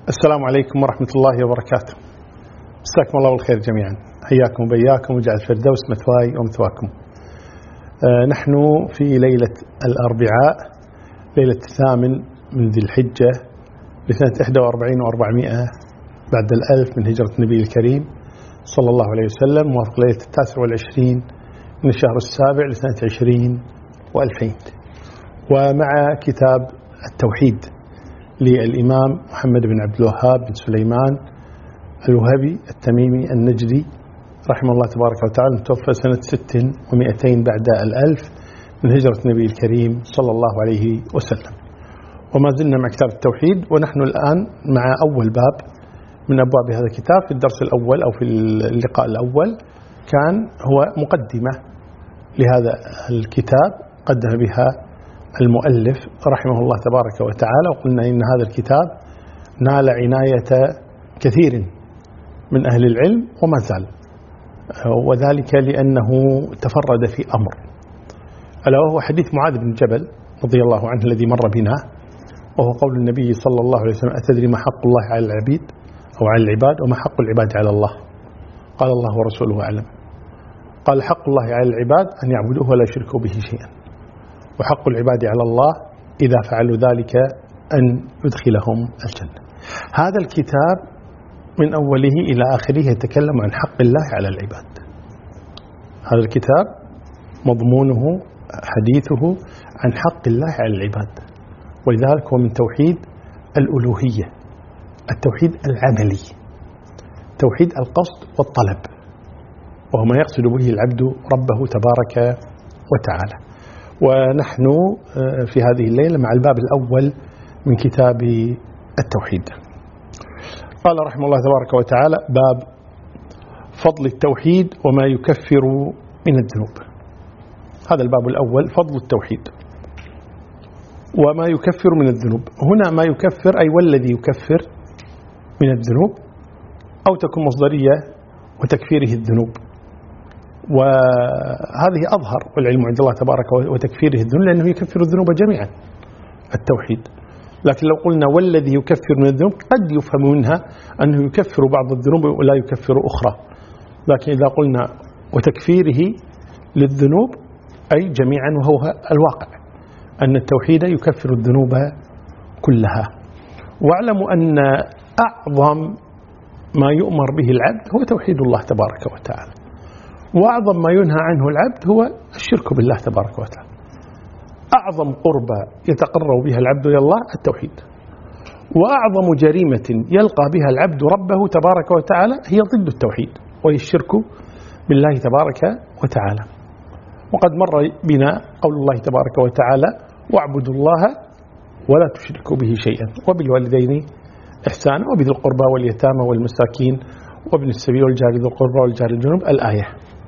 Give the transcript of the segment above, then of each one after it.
السلام عليكم ورحمة الله وبركاته. مساكم الله بالخير جميعا، حياكم وبياكم وجعل الفردوس مثواي ومثواكم. نحن في ليلة الأربعاء، ليلة 8 من ذي الحجة لسنة 41 و400 بعد الألف من هجرة النبي الكريم صلى الله عليه وسلم، موافق ليلة 29 من الشهر السابع لسنة 20 و2000. ومع كتاب التوحيد للإمام محمد بن عبد الوهاب بن سليمان الوهبي التميمي النجدي رحمه الله تبارك وتعالى، متوفى سنة 600 بعد الألف من هجرة النبي الكريم صلى الله عليه وسلم. وما زلنا مع كتاب التوحيد، ونحن الآن مع أول باب من أبواب هذا الكتاب. في الدرس الأول أو في اللقاء الأول كان هو مقدمة لهذا الكتاب قدم بها المؤلف رحمه الله تبارك وتعالى، وقلنا إن هذا الكتاب نال عناية كثير من أهل العلم وما زال، وذلك لأنه تفرد في أمر، ألا وهو حديث معاذ بن جبل رضي الله عنه الذي مر بنا، وهو قول النبي صلى الله عليه وسلم: أتدري ما حق الله على العبيد أو على العباد وما حق العباد على الله؟ قال: الله ورسوله أعلم. قال: حق الله على العباد أن يعبدوه ولا يشركوا به شيئا، وحق العباد على الله إذا فعلوا ذلك أن يدخلهم الجنة. هذا الكتاب من أوله إلى آخره يتكلم عن حق الله على العباد. هذا الكتاب مضمونه حديثه عن حق الله على العباد، ولذلك هو من توحيد الألوهية، التوحيد العملي، توحيد القصد والطلب، وهو ما يقصد به العبد ربه تبارك وتعالى. ونحن في هذه الليلة مع الباب الأول من كتاب التوحيد. قال رحمه الله تبارك وتعالى: باب فضل التوحيد وما يكفر من الذنوب. هذا الباب الأول، فضل التوحيد وما يكفر من الذنوب. هنا ما يكفر أي والذي يكفر من الذنوب، أو تكون مصدرية وتكفيره الذنوب، وهذه أظهر والعلم عند الله تبارك وتكفيره الذنوب، لأنه يكفر الذنوب جميعا التوحيد. لكن لو قلنا والذي يكفر من الذنوب قد يفهم منها أنه يكفر بعض الذنوب ولا يكفر أخرى، لكن إذا قلنا وتكفيره للذنوب أي جميعا، وهو الواقع أن التوحيد يكفر الذنوب كلها. واعلموا أن أعظم ما يؤمر به العبد هو توحيد الله تبارك وتعالى، وأعظم ما ينهى عنه العبد هو الشرك بالله تبارك وتعالى. أعظم قربة يتقرب بها العبد إلى الله التوحيد، وأعظم جريمة يلقى بها العبد ربه تبارك وتعالى هي ضد التوحيد، وهي الشرك بالله تبارك وتعالى. وقد مر بنا قول الله تبارك وتعالى: واعبدوا الله ولا تشركوا به شيئا وبالوالدين إحسانا وبذي القربى واليتامى والمساكين وابن السبيل والجار ذي القربى والجار الجنوب، الآية.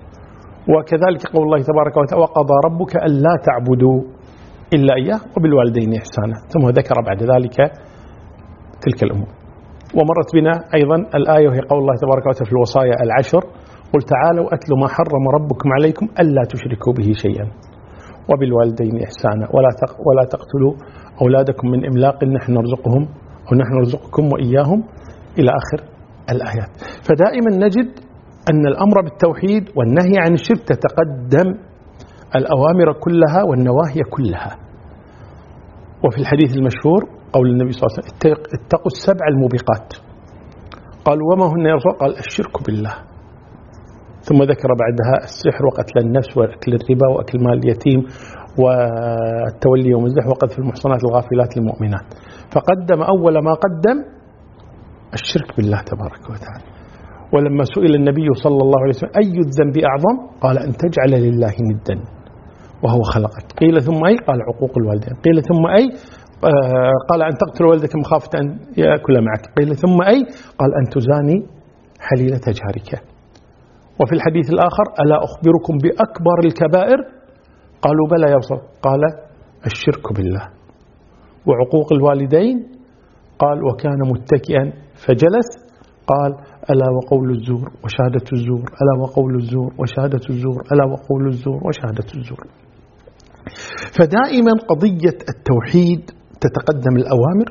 وكذلك قول الله تبارك وتعالى: وقضى ربك ألا تعبدوا إلا إياه وبالوالدين إحسانا، ثم ذكر بعد ذلك تلك الأمور. ومرت بنا أيضا الآية وهي قول الله تبارك وتعالى في الوصايا العشر: قل تعالوا أتلوا ما حرم ربكم عليكم ألا تشركوا به شيئا وبالوالدين إحسانا ولا تقتلوا أولادكم من إملاق نحن نرزقهم أو نحن نرزقكم وإياهم، إلى آخر الآيات. فدائما نجد أن الأمر بالتوحيد والنهي عن الشرك تتقدم الأوامر كلها والنواهي كلها. وفي الحديث المشهور قول النبي صلى الله عليه وسلم: اتقوا السبع الموبقات. قالوا: وما هن يا رسول الله؟ قال: الشرك بالله. ثم ذكر بعدها السحر وقتل النفس وأكل الربا وأكل مال اليتيم والتولي يوم الزحف وقذف المحصنات الغافلات المؤمنات. فقدم أول ما قدم الشرك بالله تبارك وتعالى. ولما سئل النبي صلى الله عليه وسلم: أي الذنب أعظم؟ قال: أن تجعل لله ندا وهو خلقك. قيل: ثم أي؟ قال: عقوق الوالدين. قيل: ثم أي؟ قال: أن تقتل والدك مخافة أن يأكل معك. قيل: ثم أي؟ قال: أن تزاني حليلة جارك. وفي الحديث الآخر: ألا أخبركم بأكبر الكبائر؟ قالوا: بلى يا رسول الله. قال: الشرك بالله وعقوق الوالدين. قال: وكان متكئا فجلس. قال: ألا وقول الزور وشهادة الزور، ألا وقول الزور وشهادة الزور، ألا وقول الزور وشهادة الزور. فدائما قضية التوحيد تتقدم الأوامر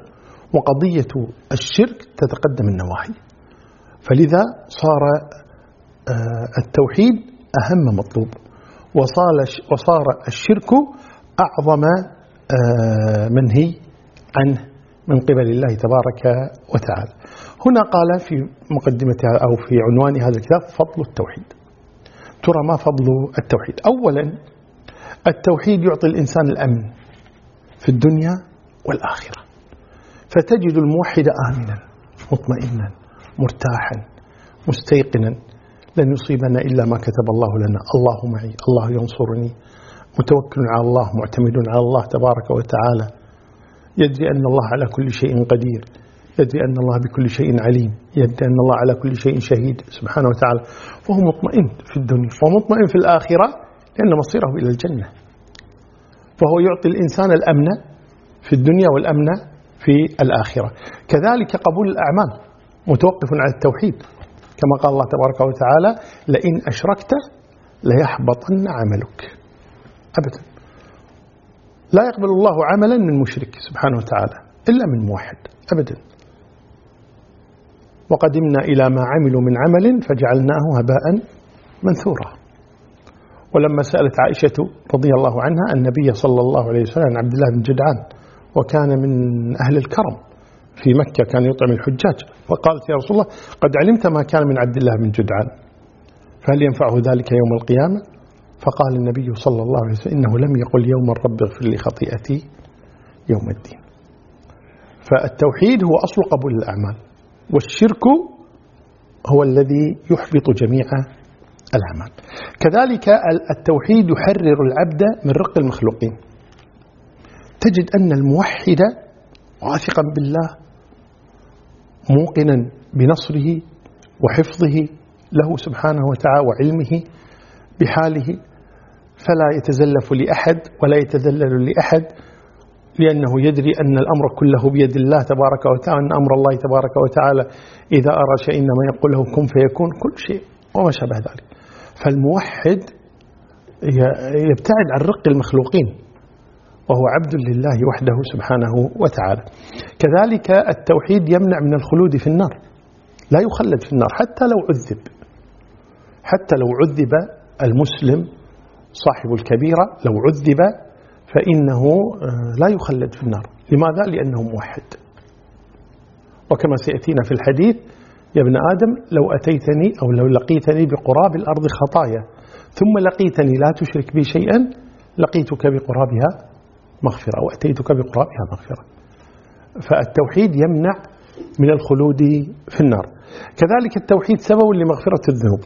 وقضية الشرك تتقدم النواهي، فلذا صار التوحيد أهم مطلوب، وصار الشرك أعظم منهي عنه من قبل الله تبارك وتعالى. هنا قال في مقدمتها أو في عنوان هذا الكتاب فضل التوحيد. ترى ما فضل التوحيد؟ أولا التوحيد يعطي الإنسان الأمن في الدنيا والآخرة، فتجد الموحد آمنا مطمئنا مرتاحا مستيقنا، لن يصيبنا إلا ما كتب الله لنا، الله معي، الله ينصرني، متوكل على الله، معتمد على الله تبارك وتعالى، يدري أن الله على كل شيء قدير، يدري أن الله بكل شيء عليم، يدري أن الله على كل شيء شهيد سبحانه وتعالى، فهو مطمئن في الدنيا ومطمئن في الآخرة لأن مصيره إلى الجنة، فهو يعطي الإنسان الأمن في الدنيا والأمن في الآخرة. كذلك قبول الأعمال متوقف على التوحيد، كما قال الله تبارك وتعالى لئن أشركت ليحبطن عملك. أبدا لا يقبل الله عملا من مشرك سبحانه وتعالى إلا من موحد أبدا. وقدمنا إلى ما عملوا من عمل فجعلناه هباء منثورا. ولما سألت عائشة رضي الله عنها النبي صلى الله عليه وسلم عن عبد الله بن جدعان، وكان من أهل الكرم في مكة، كان يطعم الحجاج، وقالت يا رسول الله قد علمت ما كان من عبد الله بن جدعان، فهل ينفعه ذلك يوم القيامة؟ فقال النبي صلى الله عليه وسلم إنه لم يقل يوم الرب اغفر لي خطيئتي يوم الدين. فالتوحيد هو أصل قبول الأعمال، والشرك هو الذي يحبط جميع الأعمال. كذلك التوحيد يحرر العبد من رق المخلوقين. تجد أن الموحد واثقا بالله موقنا بنصره وحفظه له سبحانه وتعالى وعلمه بحاله، فلا يتزلف لأحد ولا يتذلل لأحد، لأنه يدري أن الأمر كله بيد الله تبارك وتعالى، أن أمر الله تبارك وتعالى إذا أرى شيء إنما يقول له كن فيكون كل شيء وما شابه ذلك. فالموحد يبتعد عن رق المخلوقين وهو عبد لله وحده سبحانه وتعالى. كذلك التوحيد يمنع من الخلود في النار، لا يخلد في النار حتى لو عذب، حتى لو عذب المسلم صاحب الكبيرة لو عذب فإنه لا يخلد في النار. لماذا؟ لأنه موحد. وكما سيأتينا في الحديث يا ابن آدم لو أتيتني أو لو لقيتني بقراب الأرض خطايا ثم لقيتني لا تشرك بي شيئا لقيتك بقرابها مغفرة وأتيتك بقرابها مغفرة. فالتوحيد يمنع من الخلود في النار. كذلك التوحيد سبب لمغفرة الذنوب،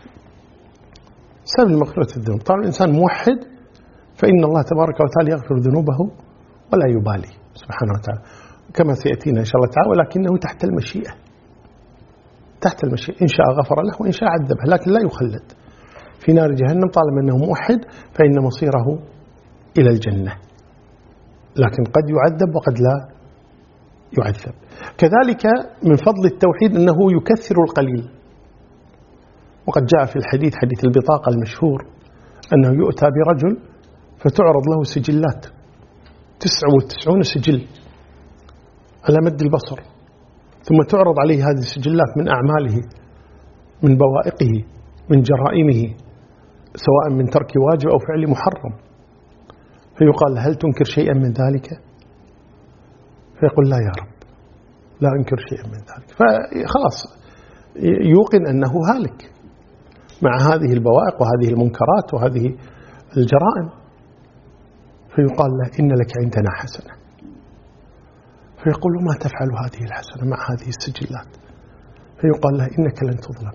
سبب لمغفرة الذنوب. طبعا الإنسان موحد فإن الله تبارك وتعالى يغفر ذنوبه ولا يبالي سبحانه وتعالى، كما سيأتينا إن شاء الله تعالى، ولكنه تحت المشيئة، تحت المشيئة، إن شاء غفر له وإن شاء عذبه، لكن لا يخلد في نار جهنم طالما أنه موحد، فإن مصيره إلى الجنة، لكن قد يعذب وقد لا يعذب. كذلك من فضل التوحيد أنه يكثر القليل، وقد جاء في الحديث حديث البطاقة المشهور أنه يؤتى برجل فتعرض له سجلات 99 سجل على مد البصر، ثم تعرض عليه هذه السجلات من أعماله، من بوائقه، من جرائمه، سواء من ترك واجب أو فعل محرم، فيقال هل تنكر شيئا من ذلك؟ فيقول لا يا رب لا أنكر شيئا من ذلك، فخلاص يوقن أنه هالك مع هذه البوائق وهذه المنكرات وهذه الجرائم. فيقال له إن لك عندنا حسنة، فيقول ما تفعل هذه الحسنة مع هذه السجلات؟ فيقال له إنك لن تظلم.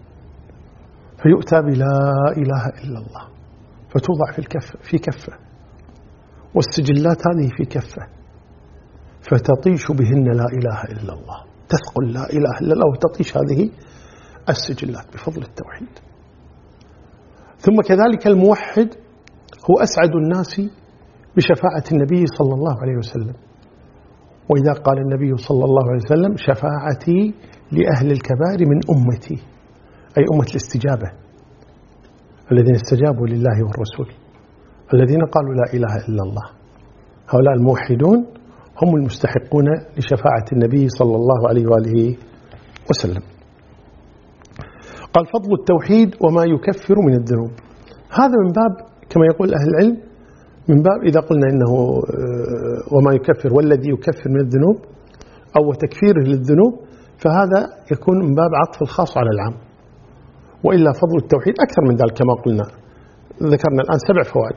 فيؤتى بلا إله إلا الله فتوضع في كفة، والسجلات هذه في كفة، فتطيش بهن لا إله إلا الله، تثقل لا إله إلا الله وتطيش هذه السجلات بفضل التوحيد. ثم كذلك الموحد هو أسعد الناس بشفاعة النبي صلى الله عليه وسلم، وإذا قال النبي صلى الله عليه وسلم شفاعتي لأهل الكبائر من أمتي، أي أمة الاستجابة، الذين استجابوا لله والرسول، الذين قالوا لا إله إلا الله، هؤلاء الموحدون هم المستحقون لشفاعة النبي صلى الله عليه وآله وسلم. قال فضل التوحيد وما يكفر من الذنوب. هذا من باب كما يقول أهل العلم، من باب إذا قلنا إنه وما يكفر والذي يكفر من الذنوب أو تكفيره للذنوب، فهذا يكون من باب عطف الخاص على العام. وإلا فضل التوحيد أكثر من ذلك كما قلنا، ذكرنا الآن 7 فوائد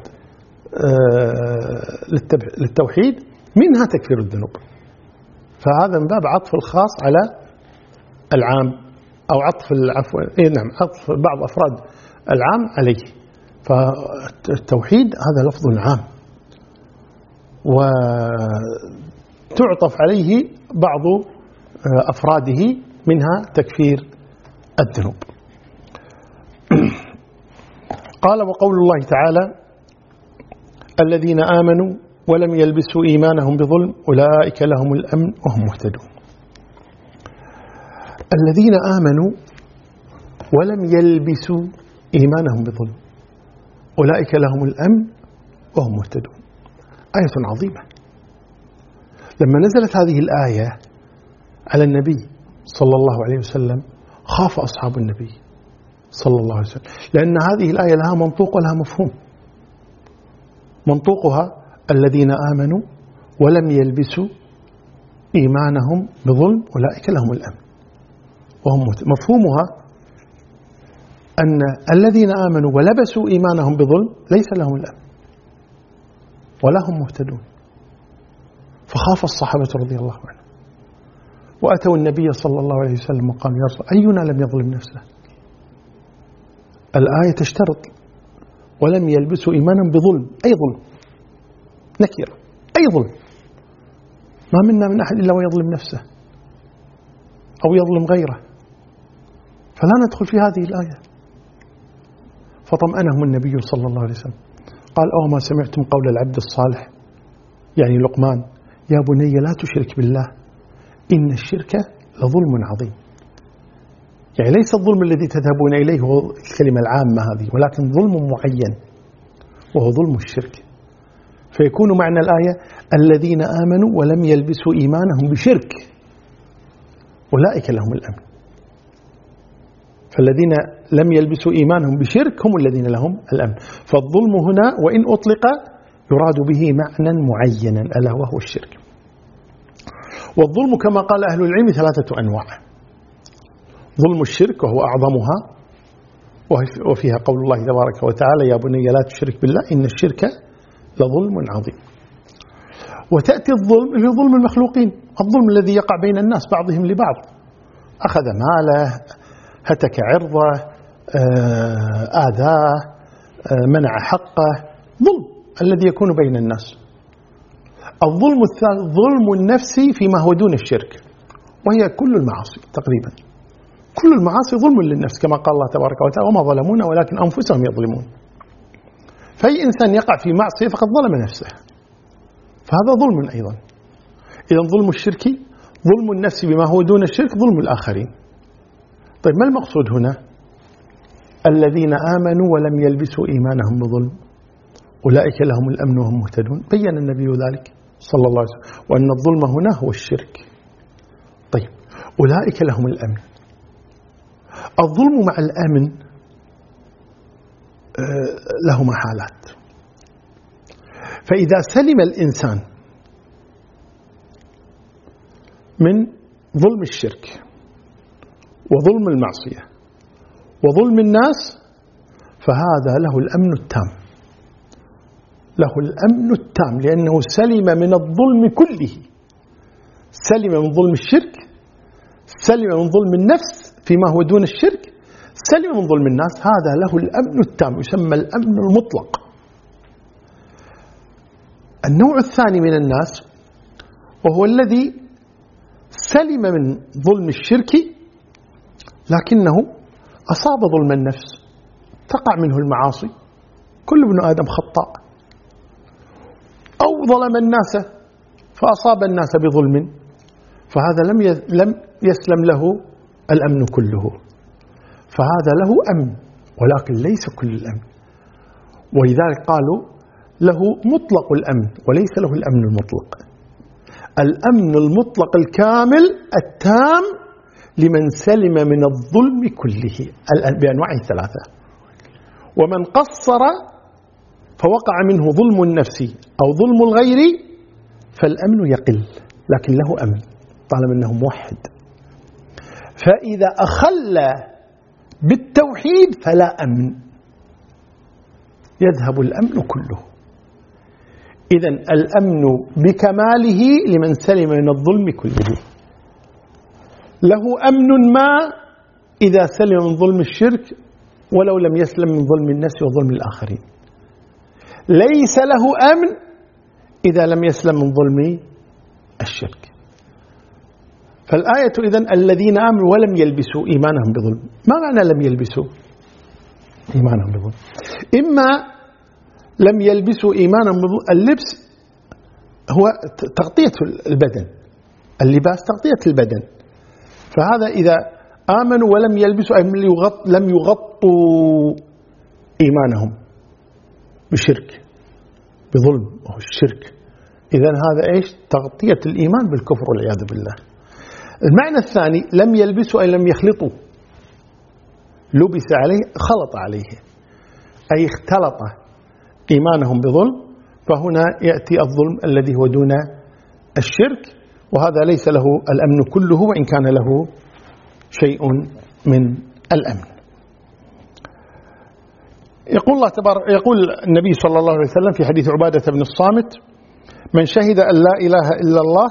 للتوحيد منها تكفير الذنوب، فهذا من باب عطف الخاص على العام، أو عطف العفو نعم عطف بعض أفراد العام عليه. فالتوحيد هذا لفظ عام وتعطف عليه بعض أفراده منها تكفير الذنوب. قال وقول الله تعالى الذين آمنوا ولم يلبسوا إيمانهم بظلم أولئك لهم الأمن وهم مهتدون. الذين آمنوا ولم يلبسوا إيمانهم بظلم أولئك لهم الأمن وهم مهتدون. آية عظيمة. لما نزلت هذه الآية على النبي صلى الله عليه وسلم خاف أصحاب النبي صلى الله عليه وسلم، لأن هذه الآية لها منطوق ولها مفهوم. منطوقها الذين آمنوا ولم يلبسوا إيمانهم بظلم أولئك لهم الأمن وهم مهتدون. مفهومها أن الذين آمنوا ولبسوا إيمانهم بظلم ليس لهم الأمن ولا هم مهتدون. فخاف الصحابة رضي الله عنهم وأتوا النبي صلى الله عليه وسلم وقالوا يا رسول أينا لم يظلم نفسه؟ الآية تشترط ولم يلبسوا إيمانهم بظلم. أي ظلم؟ نكرة. أي ظلم؟ ما منا من أحد إلا ويظلم نفسه أو يظلم غيره، فلا ندخل في هذه الآية. فطمأنهم النبي صلى الله عليه وسلم قال أو ما سمعتم قول العبد الصالح يعني لقمان يا بني لا تشرك بالله إن الشرك لظلم عظيم. يعني ليس الظلم الذي تذهبون إليه هو الكلمة العامة هذه، ولكن ظلم معين وهو ظلم الشرك. فيكون معنى الآية الذين آمنوا ولم يلبسوا إيمانهم بشرك أولئك لهم الأمن. فالذين لم يلبسوا إيمانهم بشرك هم الذين لهم الأمن. فالظلم هنا وإن أطلق يراد به معنى معينا ألا وهو الشرك. والظلم كما قال أهل العلم 3 أنواع. ظلم الشرك وهو أعظمها وفيها قول الله تبارك وتعالى يا بني لا تشرك بالله إن الشرك لظلم عظيم. وتأتي الظلم اللي هو ظلم المخلوقين، الظلم الذي يقع بين الناس بعضهم لبعض، أخذ ماله، هتك عرضه، آذاه، منع حقه، ظلم الذي يكون بين الناس. الظلم الثالث ظلم النفسي فيما هو دون الشرك، وهي كل المعاصي تقريبا. كل المعاصي ظلم للنفس كما قال الله تبارك وتعالى وما ظلمونا ولكن أنفسهم يظلمون. فأي إنسان يقع في معصية فقد ظلم نفسه، فهذا ظلم أيضا. إذا ظلم الشرك ظلم النفس بما هو دون الشرك ظلم الآخرين. طيب ما المقصود هنا؟ الذين آمنوا ولم يلبسوا إيمانهم بظلم أولئك لهم الأمن وهم مهتدون. بيّن النبي ذلك صلى الله عليه وسلم وأن الظلم هنا هو الشرك. طيب أولئك لهم الأمن. الظلم مع الأمن له محالات. فإذا سلم الإنسان من ظلم الشرك وظلم المعصية وظلم الناس فهذا له الأمن التام، له الأمن التام، لأنه سلم من الظلم كله. سلم من ظلم الشرك، سلم من ظلم النفس فيما هو دون الشرك، سلم من ظلم الناس، هذا له الأمن التام، يسمى الأمن المطلق. النوع الثاني من الناس وهو الذي سلم من ظلم الشرك لكنه أصاب ظلم النفس، تقع منه المعاصي، كل ابن آدم خطاء، أو ظلم الناس فأصاب الناس بظلم، فهذا لم يسلم له الأمن كله، فهذا له أمن ولكن ليس كل الأمن. ولذلك قالوا له مطلق الأمن وليس له الأمن المطلق. الأمن المطلق الكامل التام لمن سلم من الظلم كله بأنواعه الثلاثة. ومن قصر فوقع منه ظلم النفس أو ظلم الغير فالأمن يقل، لكن له أمن طالما أنه موحد. فإذا أخل بالتوحيد فلا أمن، يذهب الأمن كله. إذن الأمن بكماله لمن سلم من الظلم كله. له أمن ما إذا سلم من ظلم الشرك ولو لم يسلم من ظلم النفس وظلم الآخرين. ليس له أمن إذا لم يسلم من ظلم الشرك. فالآية إذن الذين آمنوا ولم يلبسوا إيمانهم بظلم. ما معنى لم يلبسوا إيمانهم بظلم؟ إما لم يلبسوا إيمانهم بظلم، اللبس هو تغطية البدن، اللباس تغطية البدن. فهذا إذا آمنوا ولم يلبسوا أي لم يغطوا إيمانهم بشرك بظلم أو الشرك، إذن هذا إيش؟ تغطية الإيمان بالكفر والعياذ بالله. المعنى الثاني لم يلبسوا أي لم يخلطوا، لبس عليه خلط عليه أي اختلط إيمانهم بظلم، فهنا يأتي الظلم الذي هو دون الشرك، وهذا ليس له الأمن كله وإن كان له شيء من الأمن. يقول النبي صلى الله عليه وسلم في حديث عبادة بن الصامت: من شهد أن لا إله إلا الله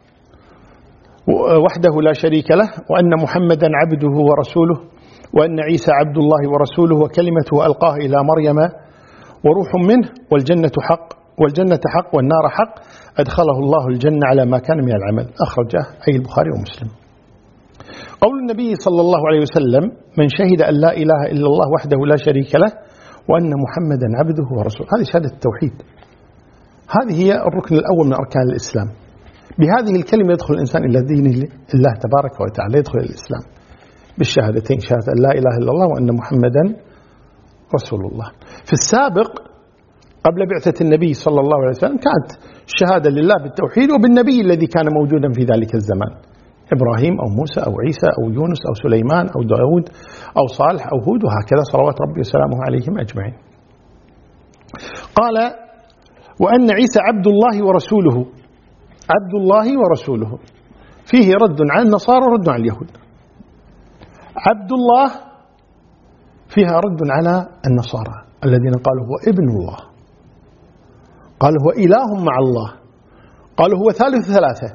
وحده لا شريك له وأن محمدا عبده ورسوله وأن عيسى عبد الله ورسوله وكلمته ألقاها إلى مريم وروح منه والجنة حق والنار حق أدخله الله الجنة على ما كان من العمل. أخرجه أي البخاري ومسلم. قول النبي صلى الله عليه وسلم: من شهد أن لا إله إلا الله وحده لا شريك له وأن محمدا عبده ورسوله، هذه شهادة التوحيد، هذه هي الركن الأول من أركان الإسلام. بهذه الكلمة يدخل الإنسان إلى دين الله تبارك وتعالى، يدخل الإسلام بالشهادتين، شهادة أن لا إله إلا الله وأن محمدا رسول الله. في السابق قبل بعثة النبي صلى الله عليه وسلم كانت الشهادة لله بالتوحيد وبالنبي الذي كان موجودا في ذلك الزمان، إبراهيم أو موسى أو عيسى أو يونس أو سليمان أو داود أو صالح أو هود، وهكذا صلوات ربي وسلامه عليهم أجمعين. قال: وأن عيسى عبد الله ورسوله. عبد الله ورسوله فيه رد على النصارى ورد على اليهود. عبد الله فيها رد على النصارى الذين قالوا هو ابن الله، قالوا هو إله مع الله، قالوا هو ثالث ثلاثة.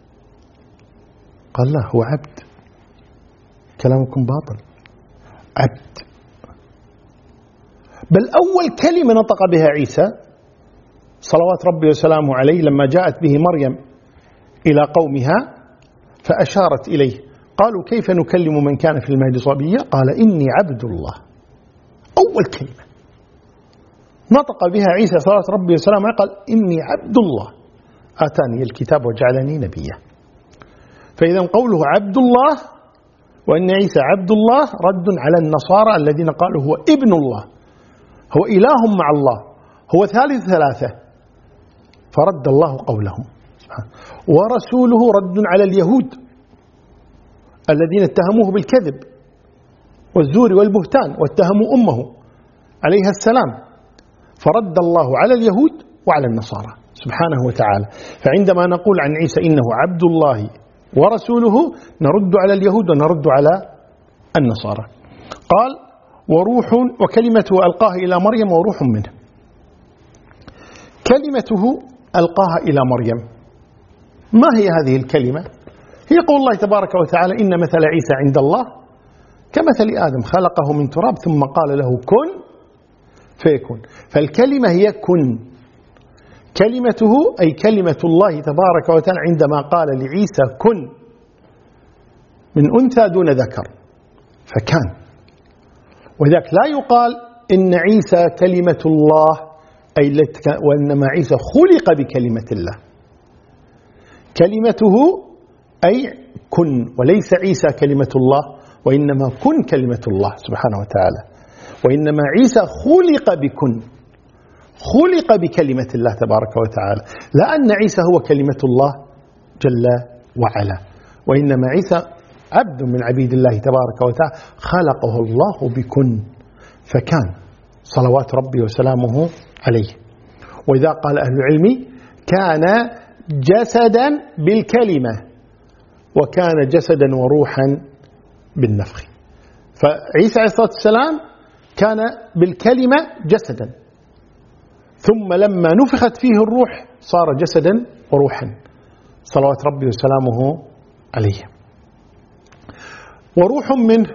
قال لا، هو عبد، كلامكم باطل، عبد. بل أول كلمة نطق بها عيسى صلوات ربي وسلامه عليه لما جاءت به مريم إلى قومها فأشارت إليه، قالوا: كيف نكلم من كان في المهد صبيا؟ قال: إني عبد الله. أول كلمة نطق بها عيسى صلوات ربي وسلامه عليه قال: إني عبد الله آتاني الكتاب وجعلني نبيا. فإذا قوله عبد الله وأن عيسى عبد الله رد على النصارى الذين قالوا هو ابن الله، هو إله مع الله، هو ثالث ثلاثة، فرد الله قولهم سبحانه. ورسوله رد على اليهود الذين اتهموه بالكذب والزور والبهتان واتهموا أمه عليها السلام، فرد الله على اليهود وعلى النصارى سبحانه وتعالى. فعندما نقول عن عيسى إنه عبد الله ورسوله نرد على اليهود ونرد على النصارى. قال: وروح وكلمته ألقاها إلى مريم وروح منه. كلمته ألقاها إلى مريم، ما هي هذه الكلمة؟ هي قول الله تبارك وتعالى: إن مثل عيسى عند الله كمثل آدم خلقه من تراب ثم قال له كن فيكون. فالكلمة هي كن، كلمته أي كلمة الله تبارك وتعالى عندما قال لعيسى كن من أنثى دون ذكر فكان. وذلك لا يقال إن عيسى كلمة الله أي وإنما عيسى خلق بكلمة الله، كلمته أي كن، وليس عيسى كلمة الله وإنما كن كلمة الله سبحانه وتعالى، وإنما عيسى خلق بكن، خلق بكلمة الله تبارك وتعالى، لا أن عيسى هو كلمة الله جل وعلا. وإنما عيسى عبد من عبيد الله تبارك وتعالى خلقه الله بكن فكان، صلوات ربي وسلامه عليه. وإذا قال أهل العلم كان جسدا بالكلمة وكان جسدا وروحا بالنفخ. فعيسى عليه الصلاة والسلام كان بالكلمة جسدا، ثم لما نفخت فيه الروح صار جسدا وروحا، صلوات ربي وسلامه عليه. وروح منه،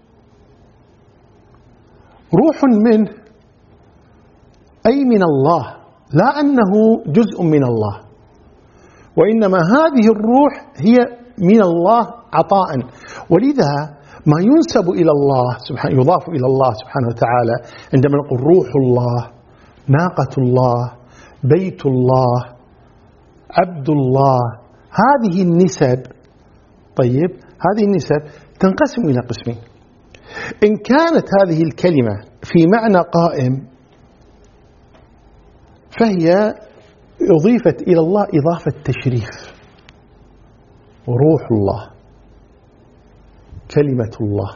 روح منه أي من الله، لا أنه جزء من الله، وإنما هذه الروح هي من الله عطاء. ولذا ما ينسب إلى الله سبحانه، يضاف إلى الله سبحانه وتعالى، عندما نقول روح الله، ناقة الله، بيت الله، عبد الله، هذه النسب، طيب هذه النسب تنقسم إلى قسمين. إن كانت هذه الكلمة في معنى قائم فهي أضيفت إلى الله إضافة تشريف، روح الله، كلمة الله،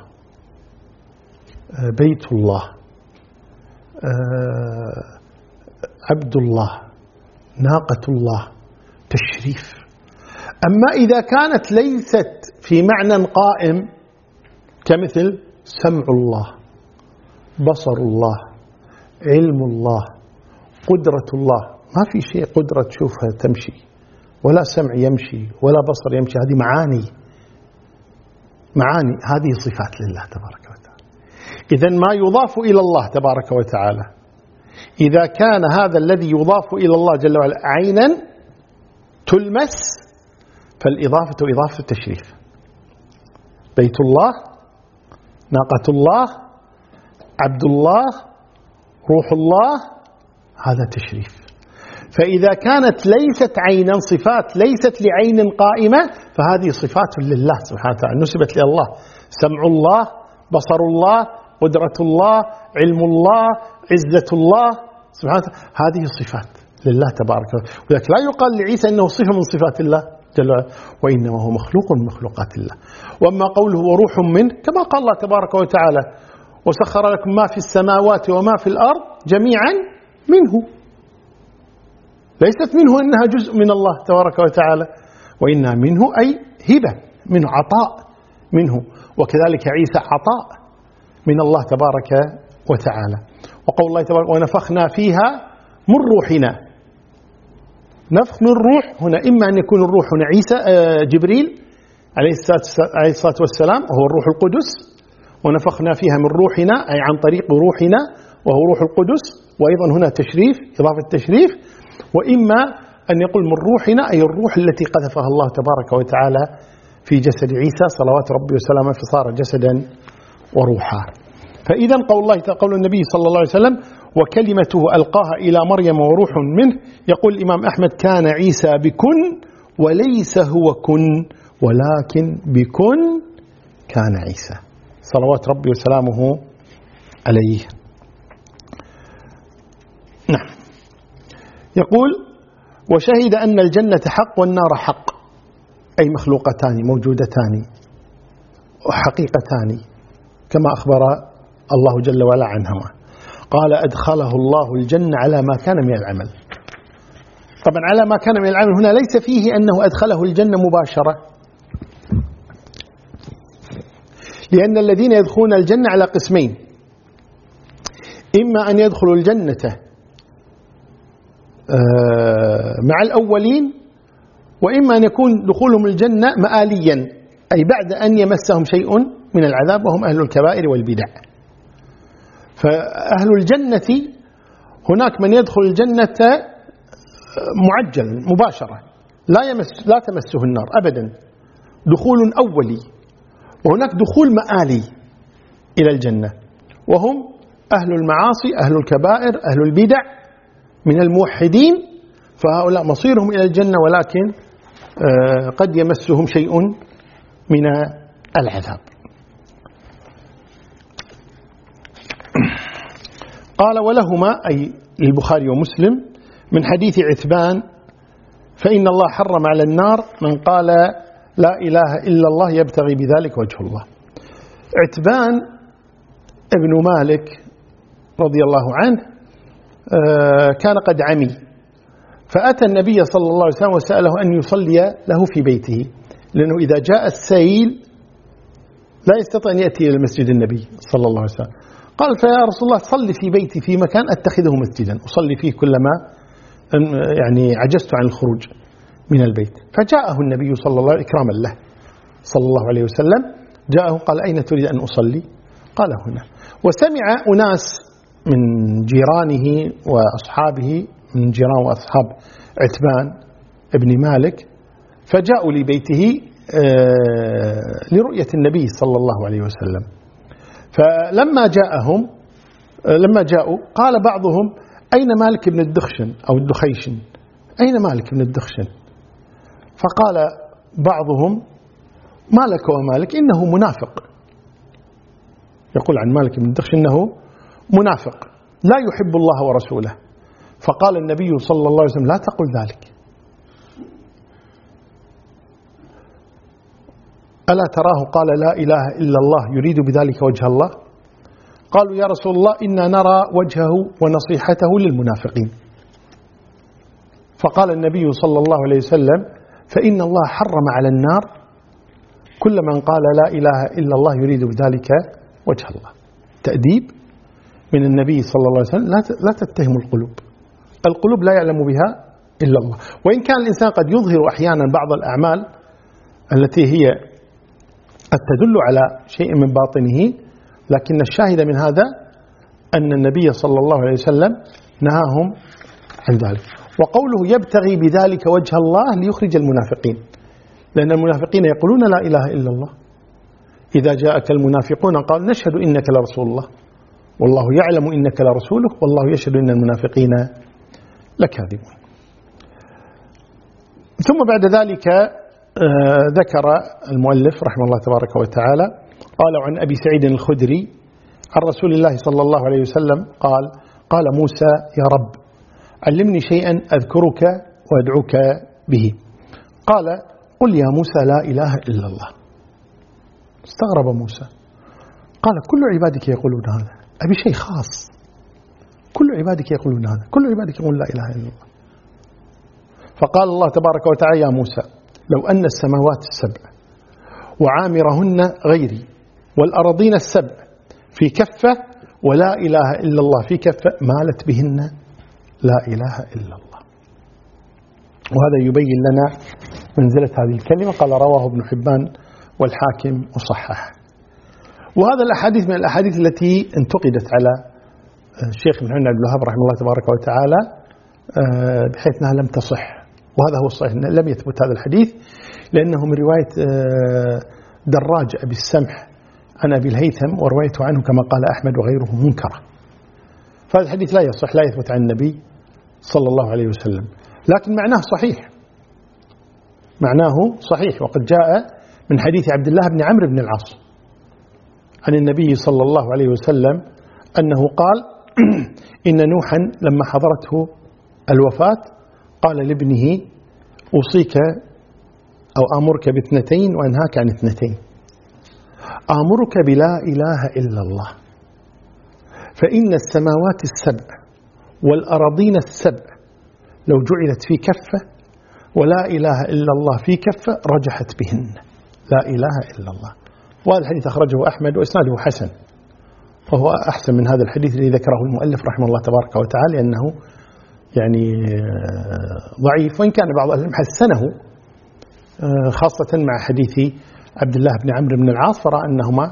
بيت الله، عبد الله، ناقة الله، تشريف. أما إذا كانت ليست في معنى قائم كمثل سمع الله، بصر الله، علم الله، قدرة الله، ما في شيء قدرة تشوفها تمشي، ولا سمع يمشي، ولا بصر يمشي، هذه معاني، هذه صفات لله تبارك وتعالى. إذن ما يضاف إلى الله تبارك وتعالى إذا كان هذا الذي يضاف إلى الله جل وعلا عينا تلمس فالإضافة إضافة التشريف، بيت الله، ناقة الله، عبد الله، روح الله، هذا تشريف. فإذا كانت ليست عينا، صفات ليست لعين قائمة، فهذه صفات لله سبحانه وتعالى نسبت إلى الله، سمع الله، بصر الله، قدرة الله، علم الله، عزة الله سبحانه وتعالى، هذه صفات لله تبارك وتعالى. ولذلك لا يقال لعيسى إنه صفة من صفات الله جل وعلا، وإنما هو مخلوق من مخلوقات الله. وأما قوله وروح منه، كما قال الله تبارك وتعالى وسخر لكم ما في السماوات وما في الأرض جميعا منه، ليست منه أنها جزء من الله تبارك وتعالى، وإنها منه أي هبة منه، عطاء منه. وكذلك عيسى عطاء من الله تبارك وتعالى. وقول الله تبارك ونفخنا فيها من روحنا، نفخ من روح هنا إما أن يكون الروح هنا عيسى جبريل عليه الصلاة والسلام وهو الروح القدس، ونفخنا فيها من روحنا أي عن طريق روحنا وهو روح القدس، وأيضا هنا تشريف، إضافة تشريف. وإما أن يقول من روحنا أي الروح التي قذفها الله تبارك وتعالى في جسد عيسى صلوات ربي وسلامه فصار جسدا وروحا. فإذا قول النبي صلى الله عليه وسلم وكلمته ألقاها إلى مريم وروح منه، يقول الإمام أحمد كان عيسى بكن وليس هو كن ولكن بكن كان عيسى صلوات ربي وسلامه عليه. نعم. يقول وشهد أن الجنة حق والنار حق، أي مخلوقتان موجودتان وحقيقتان كما أخبر الله جل وعلا عنهما. قال أدخله الله الجنة على ما كان من العمل. طبعا على ما كان من العمل هنا ليس فيه أنه أدخله الجنة مباشرة، لأن الذين يدخلون الجنة على قسمين، إما أن يدخلوا الجنة مع الأولين، وإما أن يكون دخولهم الجنة مآليا أي بعد أن يمسهم شيء من العذاب وهم أهل الكبائر والبدع. فأهل الجنة هناك من يدخل الجنة معجلا مباشرة لا تمسه النار أبدا، دخول أولي، وهناك دخول مآلي إلى الجنة وهم أهل المعاصي، أهل الكبائر، أهل البدع من الموحدين، فهؤلاء مصيرهم إلى الجنة ولكن قد يمسهم شيء من العذاب. قال ولهما أي للبخاري ومسلم من حديث عثمان فإن الله حرم على النار من قال لا إله إلا الله يبتغي بذلك وجه الله. عتبان ابن مالك رضي الله عنه كان قد عمي، فأتى النبي صلى الله عليه وسلم وسأله أن يصلي له في بيته، لأنه إذا جاء السيل لا يستطيع أن يأتي إلى مسجد النبي صلى الله عليه وسلم. قال فيا رسول الله صلي في بيتي في مكان أتخذه مسجدا أصلي فيه كلما يعني عجزت عن الخروج من البيت. فجاءه النبي صلى الله عليه وسلم إكراما له صلى الله عليه وسلم، جاءه قال أين تريد أن أصلي؟ قال هنا. وسمع أناس من جيرانه وأصحابه، من جيران وأصحاب عتبان ابن مالك، فجاءوا لبيته لرؤية النبي صلى الله عليه وسلم. فلما جاءوا قال بعضهم أين مالك بن الدخشن أو الدخيشن، أين مالك بن الدخشن؟ فقال بعضهم ما لك ومالك إنه منافق، يقول عن مالك بن الدخشن إنه منافق لا يحب الله ورسوله. فقال النبي صلى الله عليه وسلم لا تقل ذلك، ألا تراه قال لا إله إلا الله يريد بذلك وجه الله؟ قالوا يا رسول الله إنا نرى وجهه ونصيحته للمنافقين. فقال النبي صلى الله عليه وسلم فإن الله حرم على النار كل من قال لا إله إلا الله يريد بذلك وجه الله. تأديب من النبي صلى الله عليه وسلم، لا تتهم القلوب لا يعلم بها إلا الله. وإن كان الإنسان قد يظهر أحيانا بعض الأعمال التي هي قد تدل على شيء من باطنه، لكن الشاهد من هذا أن النبي صلى الله عليه وسلم نهاهم عن ذلك. وقوله يبتغي بذلك وجه الله ليخرج المنافقين، لأن المنافقين يقولون لا إله إلا الله. إذا جاءك المنافقون قال نشهد إنك لرسول الله والله يعلم إنك لرسوله والله يشهد إن المنافقين لكاذبون. ثم بعد ذلك ذكر المؤلف رحمه الله تبارك وتعالى قال عن أبي سعيد الخدري عن رسول الله صلى الله عليه وسلم قال موسى يا رب علمني شيئا أذكرك وأدعوك به. قال قل يا موسى لا إله إلا الله. استغرب موسى قال كل عبادك يقولون هذا، أبي شيء خاص، كل عبادك يقولون هذا، كل عبادك يقولون لا إله إلا الله. فقال الله تبارك وتعالى يا موسى لو أن السماوات السبع وعامرهن غيري والأراضين السبع في كفة ولا إله إلا الله في كفة مالت بهن لا إله إلا الله. وهذا يبين لنا منزلة هذه الكلمة. قال رواه ابن حبان والحاكم وصححه. وهذا الأحاديث من الأحاديث التي انتقدت على الشيخ محمد عبد الوهاب رحمه الله تبارك وتعالى بحيث أنها لم تصح، وهذا هو الصحيح، لم يثبت هذا الحديث لأنه من رواية دراج أبي السمح عن أبي الهيثم، وروايته عنه كما قال أحمد وغيره منكرة. فهذا الحديث لا يصح، لا يثبت عن النبي صلى الله عليه وسلم، لكن معناه صحيح، معناه صحيح. وقد جاء من حديث عبد الله بن عمرو بن العاص عن النبي صلى الله عليه وسلم أنه قال إن نوحا لما حضرته الوفاة قال لابنه أوصيك أو آمرك باثنتين وأنهاك عن اثنتين، آمرك بلا إله إلا الله، فإن السماوات السبع والأراضين السبع لو جعلت في كفة ولا إله إلا الله في كفة رجحت بهن لا إله إلا الله. وهذا الحديث أخرجه أحمد وإسناده حسن، وهو أحسن من هذا الحديث الذي ذكره المؤلف رحمه الله تبارك وتعالى لأنه يعني ضعيف، وإن كان بعض أهل العلم حسنه خاصة مع حديث عبد الله بن عمرو بن العاص، فرأى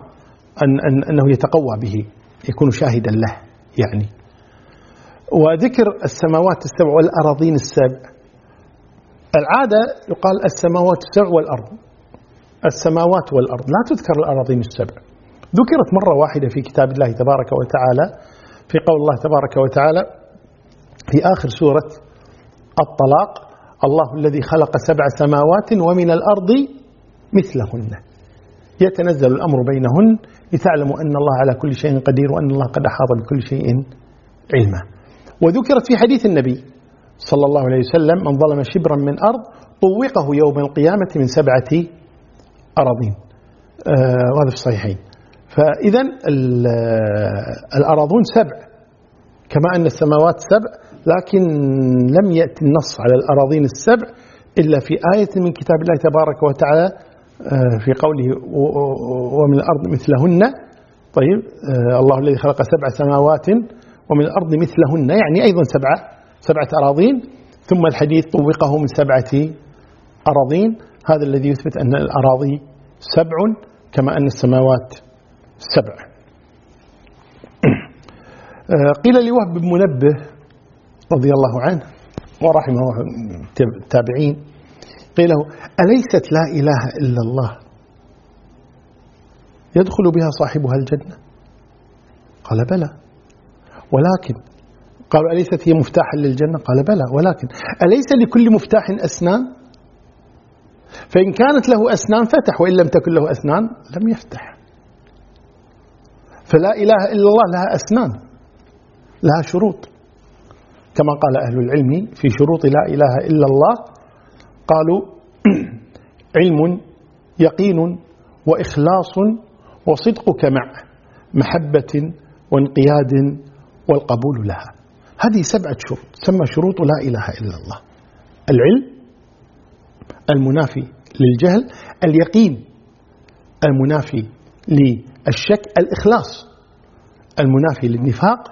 أنه يتقوى به، يكون شاهدا له يعني. وذكر السماوات السبع والأراضين السبع، العادة يقال السماوات السبع والأرض، السماوات والأرض، لا تذكر الأراضين السبع. ذكرت مرة واحدة في كتاب الله تبارك وتعالى في قول الله تبارك وتعالى في آخر سورة الطلاق الله الذي خلق 7 سماوات ومن الأرض مثلهن يتنزل الأمر بينهن لتعلموا أن الله على كل شيء قدير وأن الله قد أحاط بكل شيء علما. وذكرت في حديث النبي صلى الله عليه وسلم: من ظلم شبرا من أرض طوقه يوم القيامة من 7 أراضين. وهذا في الصحيحين. فإذا الأراضون 7 كما أن السماوات 7، لكن لم يأتي النص على الأراضين 7 إلا في آية من كتاب الله تبارك وتعالى في قوله: ومن الأرض مثلهن. طيب، الله الذي خلق 7 سماوات ومن الأرض مثلهن، يعني أيضا 7 أراضين. ثم الحديث: طوقه من 7 أراضين. هذا الذي يثبت أن الأراضي 7 كما أن السماوات 7. قيل لوهب بن منبه رضي الله عنه ورحمه التابعين، قيل له: أليست لا إله إلا الله يدخل بها صاحبها الجنة؟ قال: بلى، ولكن. قالوا: أليست هي مفتاحا للجنة؟ قال: بلى، ولكن. أليس لكل مفتاح أسنان؟ فإن كانت له أسنان فتح، وإن لم تكن له أسنان لم يفتح. فلا إله إلا الله لها أسنان، لها شروط، كما قال أهل العلم في شروط لا إله إلا الله. قالوا: علم، يقين، وإخلاص، وصدقك مع محبة وانقياد والقبول لها. هذه 7 شروط تسمى شروط لا إله إلا الله: العلم المنافي للجهل، اليقين المنافي للشك، الإخلاص المنافي للنفاق،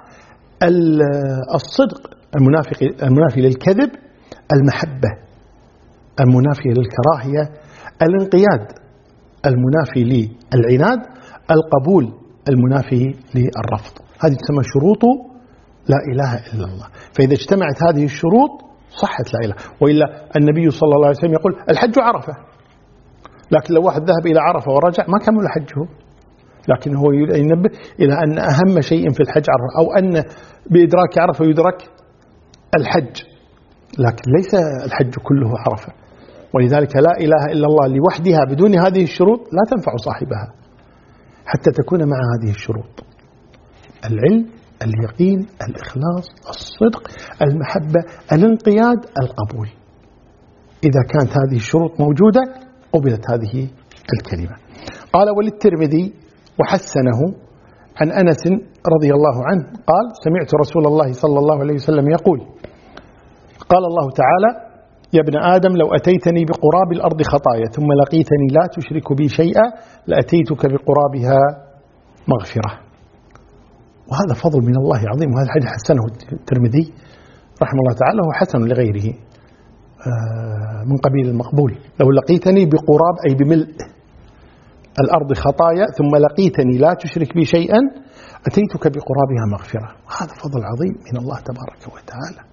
الصدق المنافي للكذب، المحبة المنافية للكراهية، الانقياد المنافي للعناد، القبول المنافي للرفض. هذه تسمى شروط لا إله إلا الله. فإذا اجتمعت هذه الشروط صحت لا إله. وإلا النبي صلى الله عليه وسلم يقول: الحج عرفة. لكن لو واحد ذهب إلى عرفة ورجع ما كمل حجه. لكن هو ينبه إلى أن أهم شيء في الحج عرفة، أو أن بإدراك عرفة يدرك الحج، لكن ليس الحج كله عرفة. ولذلك لا إله إلا الله لوحدها بدون هذه الشروط لا تنفع صاحبها حتى تكون مع هذه الشروط: العلم، اليقين، الإخلاص، الصدق، المحبة، الانقياد، القبول. إذا كانت هذه الشروط موجودة قبلت هذه الكلمة. قال: وللترمذي وحسنه عن أنس رضي الله عنه قال: سمعت رسول الله صلى الله عليه وسلم يقول: قال الله تعالى: يا ابن آدم لو أتيتني بقراب الأرض خطايا ثم لقيتني لا تشرك بي شيئا لأتيتك بقرابها مغفرة. وهذا فضل من الله عظيم، وهذا الحديث حسنه الترمذي رحمه الله تعالى، وحسن لغيره من قبيل المقبول. لو لقيتني بقراب أي بملء الأرض خطايا ثم لقيتني لا تشرك بي شيئا أتيتك بقرابها مغفرة. وهذا فضل عظيم من الله تبارك وتعالى.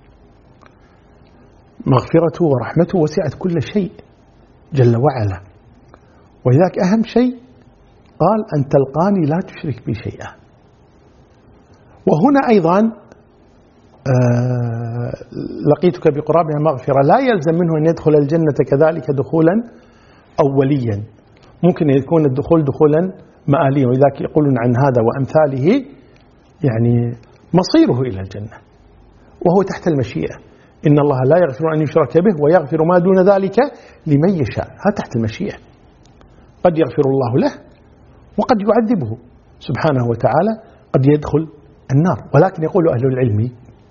مغفرته ورحمته وسعت كل شيء جل وعلا. ولذلك أهم شيء قال: أن تلقاني لا تشرك بي شيئا. وهنا أيضا لقيتك بقرابها مغفرة لا يلزم منه أن يدخل الجنة كذلك دخولا أوليا، ممكن يكون الدخول دخولا مآليا. ولذلك يقولون عن هذا وأمثاله يعني مصيره إلى الجنة، وهو تحت المشيئة. إن الله لا يغفر أن يشرك به ويغفر ما دون ذلك لمن يشاء. هذا تحت المشيئة، قد يغفر الله له وقد يعذبه سبحانه وتعالى، قد يدخل النار. ولكن يقول أهل العلم: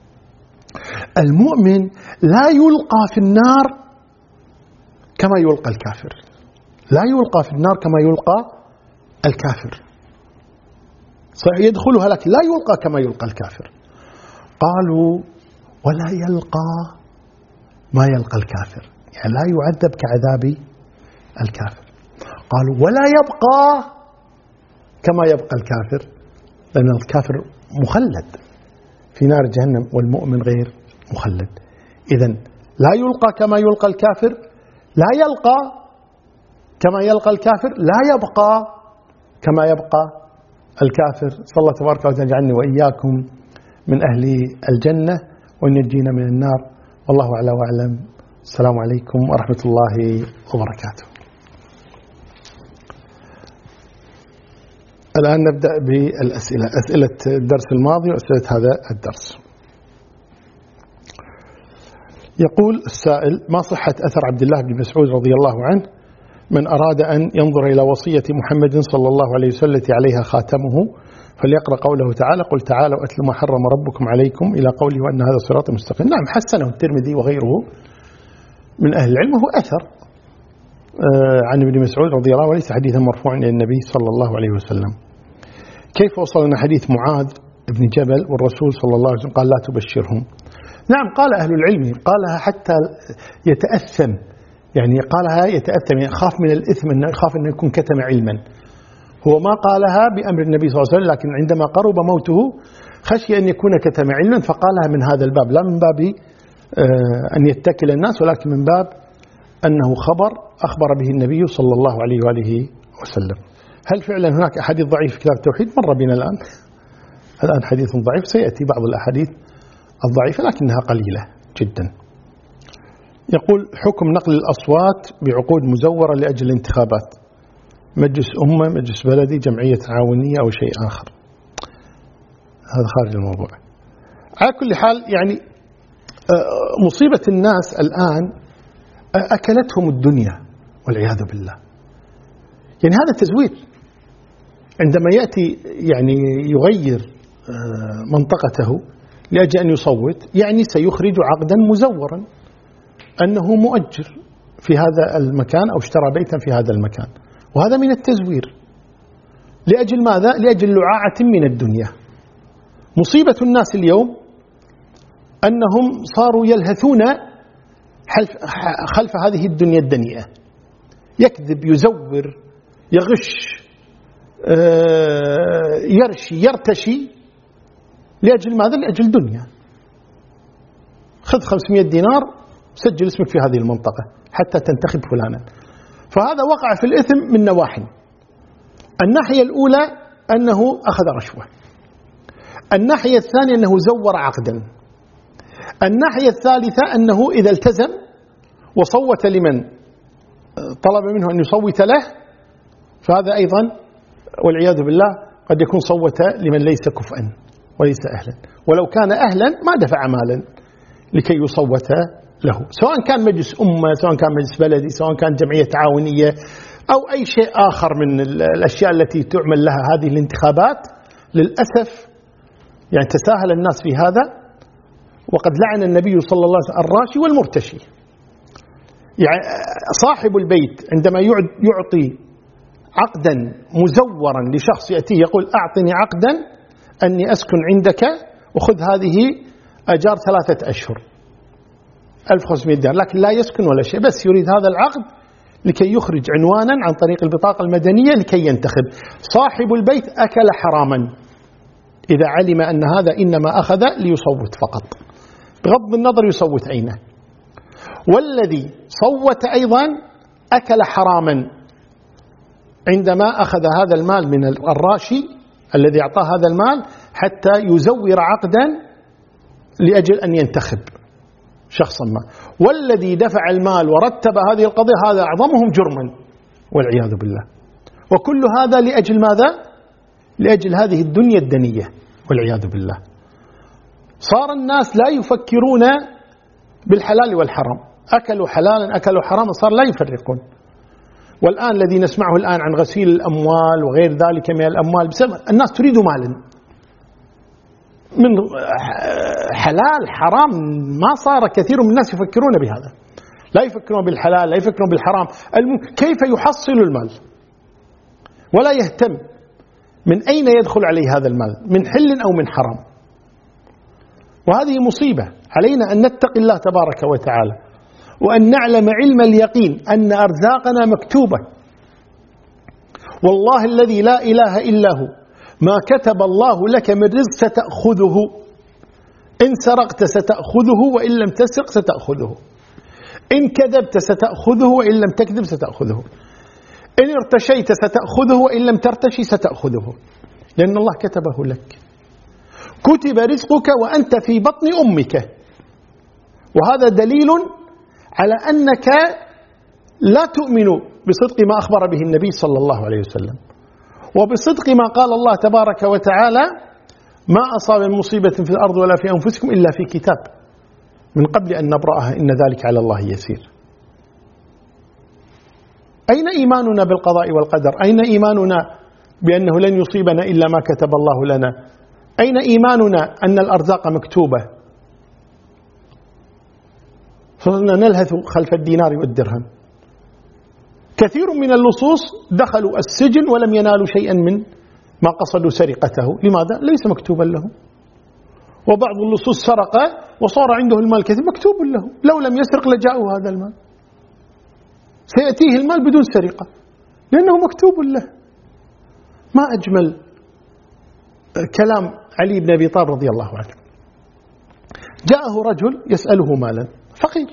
المؤمن لا يلقى في النار كما يلقى الكافر، لا يلقى في النار كما يلقى الكافر، سيدخلها لكن لا يلقى كما يلقى الكافر. قالوا: ولا يلقى ما يلقى الكافر، يعني لا يعذب كعذاب الكافر. قالوا: ولا يبقى كما يبقى الكافر، لأن الكافر مخلد في نار جهنم والمؤمن غير مخلد. إذن لا يلقى كما يلقى الكافر، لا يلقى كما يلقى الكافر، لا يبقى كما يبقى الكافر. صلى الله تبارك وتعالى يجعلني وإياكم من أهل الجنة وأن ينجينا من النار. والله أعلى وأعلم. السلام عليكم ورحمة الله وبركاته. الآن نبدأ بالأسئلة، أسئلة الدرس الماضي وأسئلة هذا الدرس. يقول السائل: ما صحة أثر عبد الله بن مسعود رضي الله عنه من أراد أن ينظر إلى وصية محمد صلى الله عليه وسلم التي عليها خاتمه فليقرأ قوله تعالى: قل تعالوا أتل ما حرم ربكم عليكم، إلى قوله وأن هذا صراط مستقيم. نعم، حسنه الترمذي وغيره من أهل العلم، وهو أثر عن ابن مسعود رضي الله عنه وليس حديثا مرفوعا إلى النبي صلى الله عليه وسلم. كيف وصلنا حديث معاذ بن جبل والرسول صلى الله عليه وسلم قال لا تبشرهم؟ نعم، قال أهل العلم، قالها حتى يتأثم، يعني قالها يتأثم، يعني خاف من الإثم، أنه يخاف أنه يكون كتم علما. هو ما قالها بأمر النبي صلى الله عليه وسلم، لكن عندما قرب موته خشي أن يكون كتم علما فقالها من هذا الباب، لا من باب أن يتكل الناس، ولكن من باب أنه أخبر به النبي صلى الله عليه وآله وسلم. هل فعلا هناك أحاديث ضعيفة في كتاب التوحيد؟ مر بنا الآن حديث ضعيف، سيأتي بعض الأحاديث الضعيفة لكنها قليلة جدا. يقول: حكم نقل الأصوات بعقود مزورة لأجل الانتخابات، مجلس أمة، مجلس بلدي، جمعية تعاونية أو شيء آخر. هذا خارج الموضوع. على كل حال، يعني مصيبة الناس الآن أكلتهم الدنيا والعياذ بالله. يعني هذا تزوير، عندما يأتي يعني يغير منطقته لأجل أن يصوت، يعني سيخرج عقدا مزورا أنه مؤجر في هذا المكان أو اشترى بيتا في هذا المكان، وهذا من التزوير. لأجل ماذا؟ لأجل لعاعة من الدنيا. مصيبة الناس اليوم أنهم صاروا يلهثون خلف هذه الدنيا الدنيئة، يكذب، يزور، يغش، يرشي، يرتشي، لأجل ماذا؟ لأجل دنيا. خذ 500 دينار، سجل اسمك في هذه المنطقة حتى تنتخب فلانا. فهذا وقع في الإثم من نواحي. الناحية الأولى أنه أخذ رشوة، الناحية الثانية أنه زور عقدا، الناحية الثالثة أنه إذا التزم وصوت لمن طلب منه أن يصوت له فهذا أيضا والعياذ بالله قد يكون صوت لمن ليس كفءا وليس أهلا، ولو كان أهلا ما دفع مالا لكي يصوت له، سواء كان مجلس أمة، سواء كان مجلس بلدي، سواء كان جمعية تعاونية أو أي شيء آخر من الأشياء التي تعمل لها هذه الانتخابات. للأسف يعني تساهل الناس في هذا، وقد لعن النبي صلى الله عليه وسلم الراشي والمرتشي. يعني صاحب البيت عندما يعطي عقدا مزورا لشخص يأتيه يقول: أعطني عقدا أني أسكن عندك وخذ هذه أجار 3 أشهر 1500 دينار، لكن لا يسكن ولا شيء، بس يريد هذا العقد لكي يخرج عنوانا عن طريق البطاقة المدنية لكي ينتخب. صاحب البيت أكل حراما إذا علم أن هذا إنما أخذ ليصوت فقط، بغض النظر يصوت أينه. والذي صوت أيضا أكل حراما عندما أخذ هذا المال من الراشي الذي أعطاه هذا المال حتى يزور عقدا لأجل أن ينتخب شخصا ما. والذي دفع المال ورتب هذه القضية هذا أعظمهم جرما والعياذ بالله. وكل هذا لأجل ماذا؟ لأجل هذه الدنيا الدنية والعياذ بالله. صار الناس لا يفكرون بالحلال والحرام، أكلوا حلالا أكلوا حراما، صار لا يفرقون. والآن الذي نسمعه الآن عن غسيل الأموال وغير ذلك من الأموال بسبب الناس تريد مالا من حلال حرام، ما صار كثير من الناس يفكرون بهذا، لا يفكرون بالحلال، لا يفكرون بالحرام، كيف يحصل المال، ولا يهتم من أين يدخل عليه هذا المال، من حل أو من حرام. وهذه مصيبة علينا أن نتقي الله تبارك وتعالى، وأن نعلم علم اليقين أن أرزاقنا مكتوبة. والله الذي لا إله إلا هو ما كتب الله لك من رزق ستأخذه، إن سرقت ستأخذه وإن لم تسرق ستأخذه، إن كذبت ستأخذه وإن لم تكذب ستأخذه، إن ارتشيت ستأخذه وإن لم ترتشي ستأخذه، لأن الله كتبه لك. كتب رزقك وأنت في بطن أمك. وهذا دليل على أنك لا تؤمن بصدق ما أخبر به النبي صلى الله عليه وسلم، وبصدق ما قال الله تبارك وتعالى: ما أصاب من مصيبة في الأرض ولا في أنفسكم إلا في كتاب من قبل أن نبرأها إن ذلك على الله يسير. أين إيماننا بالقضاء والقدر؟ أين إيماننا بأنه لن يصيبنا إلا ما كتب الله لنا؟ أين إيماننا أن الأرزاق مكتوبة؟ صرنا نلهث خلف الدينار والدرهم. كثير من اللصوص دخلوا السجن ولم ينالوا شيئا من ما قصدوا سرقته. لماذا؟ ليس مكتوبا له. وبعض اللصوص سرق وصار عنده المال كثير مكتوب له، لو لم يسرق لجاءه هذا المال، سيأتيه المال بدون سرقة لأنه مكتوب له. ما أجمل كلام علي بن أبي طالب رضي الله عنه. جاءه رجل يسأله مالا، فقير،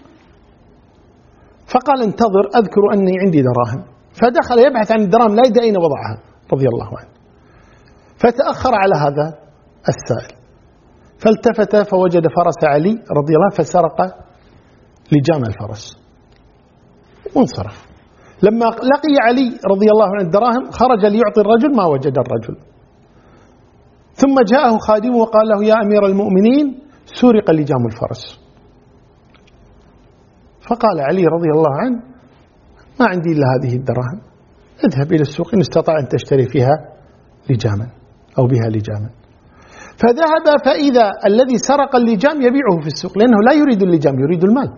فقال انتظر أذكر أني عندي دراهم، فدخل يبحث عن الدراهم لا يدري أين وضعها رضي الله عنه، فتأخر على هذا السائل، فالتفت فوجد فرس علي رضي الله عنه فسرق لجام الفرس وانصرف. لما لقي علي رضي الله عنه الدراهم خرج ليعطي الرجل ما وجد الرجل، ثم جاءه خادمه وقال له يا أمير المؤمنين سرق لجام الفرس. فقال علي رضي الله عنه ما عندي إلا هذه الدراهم، اذهب إلى السوق إن استطاع أن تشتري فيها لجاما أو بها لجاما. فذهب فإذا الذي سرق اللجام يبيعه في السوق لأنه لا يريد اللجام يريد المال،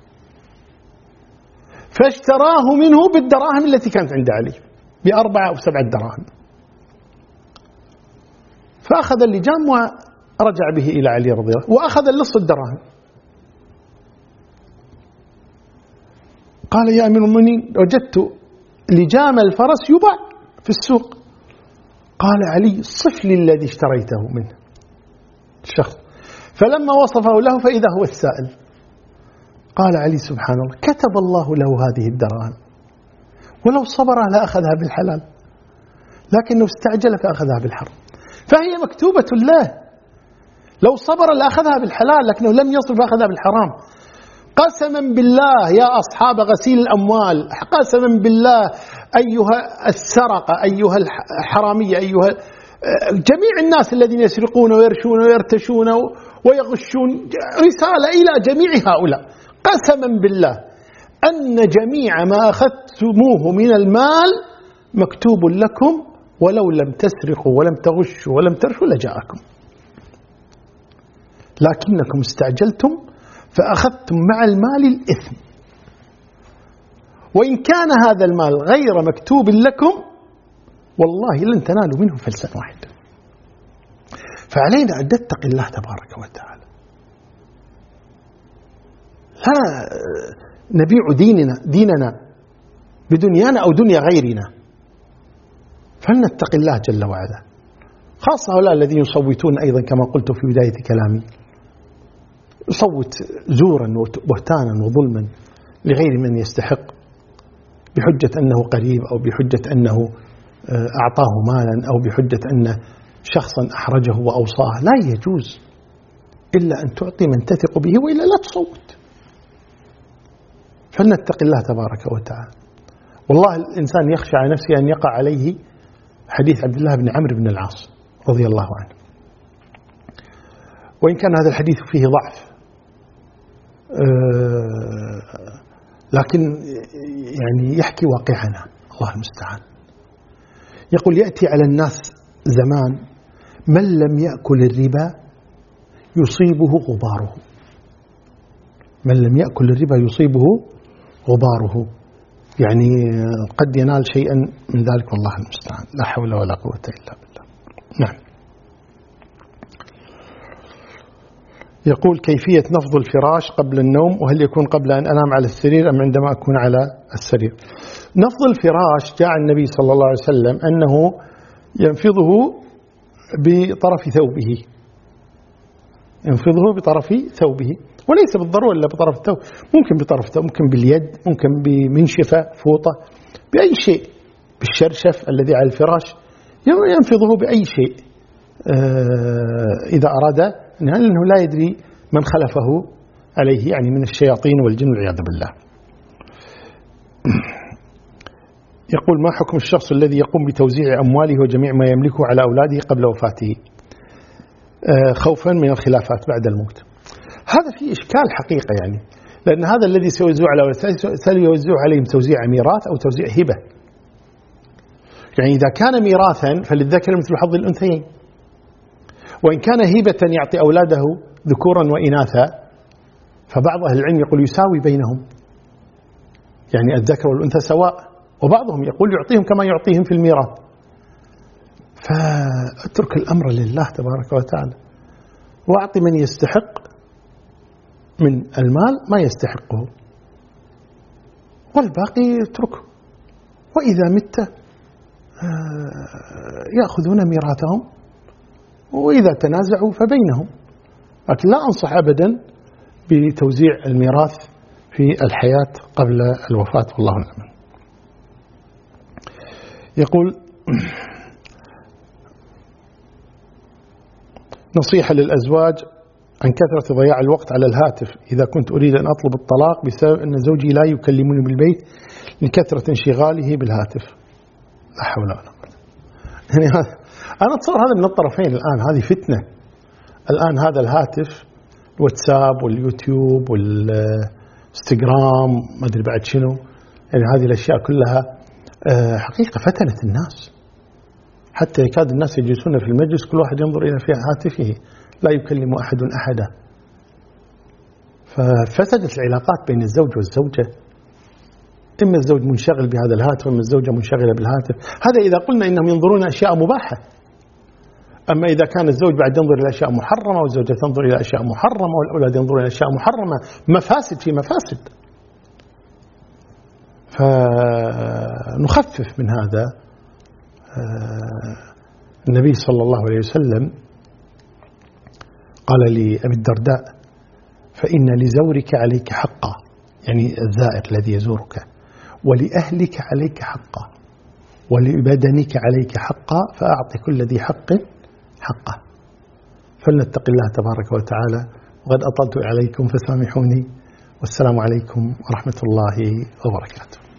فاشتراه منه بالدراهم التي كانت عند علي ب4 أو 7 دراهم، فأخذ اللجام ورجع به إلى علي رضي الله عنه وأخذ اللص الدراهم. قال يا أمير المؤمنين وجدت لجام الفرس يباع في السوق. قال علي صف لي الذي اشتريته منه الشخص، فلما وصفه له فإذا هو السائل. قال علي سبحان الله كتب الله له هذه الدراهم، ولو صبر لأخذها بالحلال لكنه استعجل فأخذها بالحرام، فهي مكتوبة له. لو صبر لأخذها بالحلال لكنه لم يصبر فأخذها بالحرام. قسما بالله يا أصحاب غسيل الأموال، قسما بالله أيها السرقة، أيها الحرامية، أيها جميع الناس الذين يسرقون ويرشون ويرتشون ويغشون، رسالة إلى جميع هؤلاء، قسما بالله أن جميع ما أخذتموه من المال مكتوب لكم، ولو لم تسرقوا ولم تغشوا ولم ترشوا لجاءكم، لكنكم استعجلتم فأخذتم مع المال الإثم، وإن كان هذا المال غير مكتوب لكم والله لن تنالوا منه فلسا واحد. فعلينا أن نتقي الله تبارك وتعالى، لا نبيع ديننا بدنيانا أو دنيا غيرنا، فلنتقي الله جل وعلا، خاصة هؤلاء الذين يصوتون أيضا كما قلت في بداية كلامي، يصوت زورا وبهتانا وظلما لغير من يستحق بحجة أنه قريب أو بحجة أنه أعطاه مالا أو بحجة أن شخصا أحرجه وأوصاه. لا يجوز إلا أن تعطي من تثق به وإلا لا تصوت. فلنتقي الله تبارك وتعالى. والله الإنسان يخشى على نفسه أن يقع عليه حديث عبد الله بن عمرو بن العاص رضي الله عنه، وإن كان هذا الحديث فيه ضعف لكن يعني يحكي واقعنا، الله المستعان. يقول يأتي على الناس زمان من لم يأكل الربا يصيبه غباره، من لم يأكل الربا يصيبه غباره، يعني قد ينال شيئا من ذلك والله المستعان، لا حول ولا قوة إلا بالله. نعم. يقول كيفية نفض الفراش قبل النوم، وهل يكون قبل أن أنام على السرير أم عندما أكون على السرير؟ نفض الفراش جاء النبي صلى الله عليه وسلم أنه ينفضه بطرف ثوبه، ينفضه بطرف ثوبه، وليس بالضرورة إلا بطرف الثوب، ممكن بطرف الثوب، ممكن باليد، ممكن بمنشفة فوطة، بأي شيء، بالشرشف الذي على الفراش ينفضه بأي شيء إذا أراد، لأنه لا يدري من خلفه عليه يعني من الشياطين والجن والعياذ بالله. يقول ما حكم الشخص الذي يقوم بتوزيع أمواله وجميع ما يملكه على أولاده قبل وفاته خوفا من الخلافات بعد الموت؟ هذا فيه إشكال حقيقة يعني، لأن هذا الذي سيوزع على سيوزع عليهم توزيع ميراث أو توزيع هبة. يعني إذا كان ميراثا فللذكر مثل حظ الأنثيين، وإن كان هبة يعطي أولاده ذكورا وإناثا فبعض أهل العلم يقول يساوي بينهم، يعني الذكر والأنثى سواء، وبعضهم يقول يعطيهم كما يعطيهم في الميراث. فاترك الأمر لله تبارك وتعالى، وأعطي من يستحق من المال ما يستحقه، والباقي اتركه. وإذا مت يأخذون ميراثهم، وإذا تنازعوا فبينهم. لكن لا أنصح أبدا بتوزيع الميراث في الحياة قبل الوفاة، والله أعلم. يقول نصيحة للأزواج عن كثرة ضياع الوقت على الهاتف إذا كنت أريد أن أطلب الطلاق بسبب أن زوجي لا يكلمني بالبيت لكثرة انشغاله بالهاتف. لا حول ولا قوة. يعني أنا أتصور هذا من الطرفين الآن، هذه فتنة الآن. هذا الهاتف، الواتساب واليوتيوب والانستغرام ما أدري بعد شنو، يعني هذه الأشياء كلها حقيقة فتنت الناس، حتى يكاد الناس يجلسون في المجلس كل واحد ينظر إلى في هاتفه، لا يكلم أحد أحدا. ففسدت العلاقات بين الزوج والزوجة، إما الزوج منشغل بهذا الهاتف وإما الزوجة منشغلة بالهاتف. هذا إذا قلنا إنهم ينظرون أشياء مباحة. أما إذا كان الزوج بعد ينظر إلى أشياء محرمة والزوجة تنظر إلى أشياء محرمة والأولاد ينظرون إلى أشياء محرمة، مفاسد في مفاسد. فنخفف من هذا. النبي صلى الله عليه وسلم قال لأبي الدرداء: فإن لزورك عليك حقا، يعني الزائر الذي يزورك، ولأهلك عليك حقا، ولبدنك عليك حقا، فأعطي كل ذي حق حقه. فلنتق الله تبارك وتعالى. وقد أطلت عليكم فسامحوني، والسلام عليكم ورحمة الله وبركاته.